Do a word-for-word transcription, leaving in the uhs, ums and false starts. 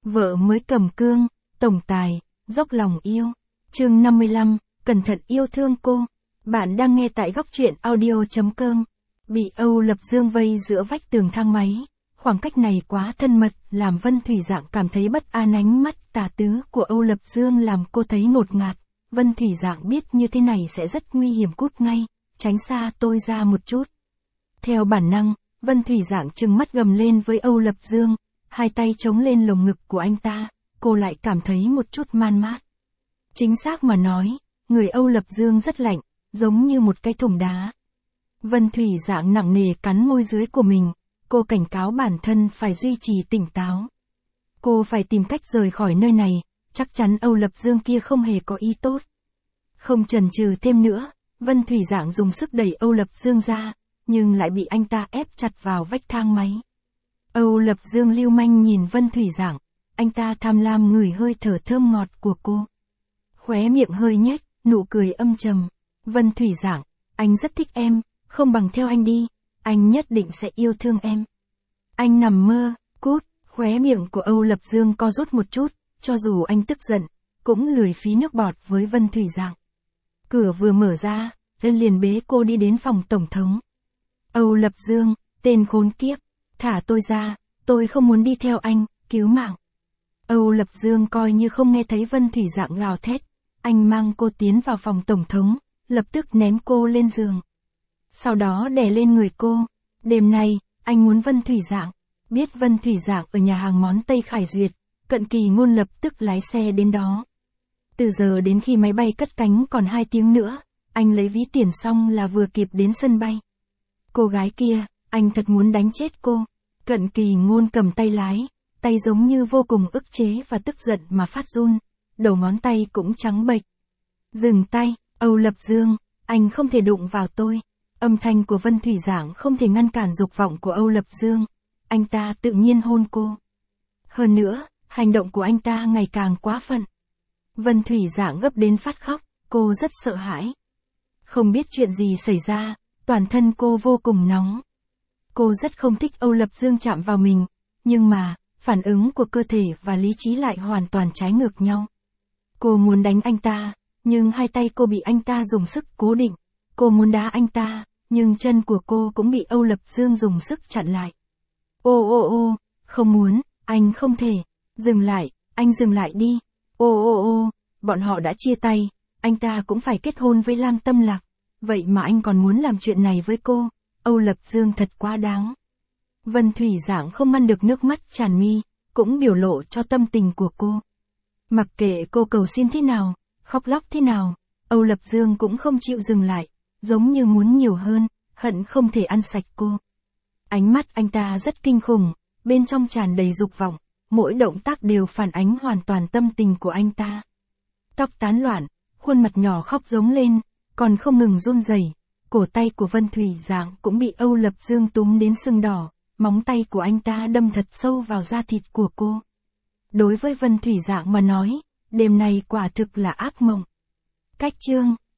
Vợ mới cầm cương, tổng tài, dốc lòng yêu. Chương năm mươi lăm, cẩn thận yêu thương cô. Bạn đang nghe tại góc truyện audio chấm com. Bị Âu Lập Dương vây giữa vách tường thang máy, khoảng cách này quá thân mật, làm Vân Thủy Dạng cảm thấy bất an. Ánh mắt tà tứ của Âu Lập Dương làm cô thấy ngột ngạt. Vân Thủy Dạng biết như thế này sẽ rất nguy hiểm, cút ngay, tránh xa tôi ra một chút. Theo bản năng, Vân Thủy Dạng trừng mắt gầm lên với Âu Lập Dương, hai tay chống lên lồng ngực của anh ta, cô lại cảm thấy một chút man mát. Chính xác mà nói, người Âu Lập Dương rất lạnh, giống như một cái thùng đá. Vân Thủy Dạng nặng nề cắn môi dưới của mình, cô cảnh cáo bản thân phải duy trì tỉnh táo. Cô phải tìm cách rời khỏi nơi này, chắc chắn Âu Lập Dương kia không hề có ý tốt. Không chần chừ thêm nữa, Vân Thủy Dạng dùng sức đẩy Âu Lập Dương ra, nhưng lại bị anh ta ép chặt vào vách thang máy. Âu Lập Dương lưu manh nhìn Vân Thủy Dạng, anh ta tham lam ngửi hơi thở thơm ngọt của cô. Khóe miệng hơi nhếch, nụ cười âm trầm. Vân Thủy Dạng, anh rất thích em, không bằng theo anh đi, anh nhất định sẽ yêu thương em. Anh nằm mơ, cút. Khóe miệng của Âu Lập Dương co rút một chút, cho dù anh tức giận, cũng lười phí nước bọt với Vân Thủy Dạng. Cửa vừa mở ra, lên liền bế cô đi đến phòng tổng thống. Âu Lập Dương, tên khốn kiếp, thả tôi ra, tôi không muốn đi theo anh, cứu mạng. Âu Lập Dương coi như không nghe thấy Vân Thủy Dạng gào thét, anh mang cô tiến vào phòng tổng thống, lập tức ném cô lên giường. Sau đó đè lên người cô, đêm nay, anh muốn Vân Thủy Dạng. Biết Vân Thủy Dạng ở nhà hàng món Tây Khải Duyệt, Cận Kỳ Ngôn lập tức lái xe đến đó. Từ giờ đến khi máy bay cất cánh còn hai tiếng nữa, anh lấy ví tiền xong là vừa kịp đến sân bay. Cô gái kia, anh thật muốn đánh chết cô. Cận Kỳ Ngôn cầm tay lái, tay giống như vô cùng ức chế và tức giận mà phát run, đầu ngón tay cũng trắng bệch. Dừng tay, Âu Lập Dương, anh không thể đụng vào tôi. Âm thanh của Vân Thủy Dạng không thể ngăn cản dục vọng của Âu Lập Dương. Anh ta tự nhiên hôn cô. Hơn nữa, hành động của anh ta ngày càng quá phận. Vân Thủy Dạng gấp đến phát khóc, cô rất sợ hãi. Không biết chuyện gì xảy ra, toàn thân cô vô cùng nóng. Cô rất không thích Âu Lập Dương chạm vào mình, nhưng mà, phản ứng của cơ thể và lý trí lại hoàn toàn trái ngược nhau. Cô muốn đánh anh ta, nhưng hai tay cô bị anh ta dùng sức cố định. Cô muốn đá anh ta, nhưng chân của cô cũng bị Âu Lập Dương dùng sức chặn lại. Ô ô ô, không muốn, anh không thể. Dừng lại, anh dừng lại đi. Ô ô ô, bọn họ đã chia tay, anh ta cũng phải kết hôn với Lam Tâm Lạc. Vậy mà anh còn muốn làm chuyện này với cô, Âu Lập Dương thật quá đáng. Vân Thủy Dạng không ngăn được nước mắt tràn mi, cũng biểu lộ cho tâm tình của cô. Mặc kệ cô cầu xin thế nào, khóc lóc thế nào, Âu Lập Dương cũng không chịu dừng lại, giống như muốn nhiều hơn, hận không thể ăn sạch cô. Ánh mắt anh ta rất kinh khủng, bên trong tràn đầy dục vọng, mỗi động tác đều phản ánh hoàn toàn tâm tình của anh ta. Tóc tán loạn, khuôn mặt nhỏ khóc giống lên, còn không ngừng run rẩy. Cổ tay của Vân Thủy Dạng cũng bị Âu Lập Dương túm đến sưng đỏ, móng tay của anh ta đâm thật sâu vào da thịt của cô. Đối với Vân Thủy Dạng mà nói, đêm nay quả thực là ác mộng. Cách chương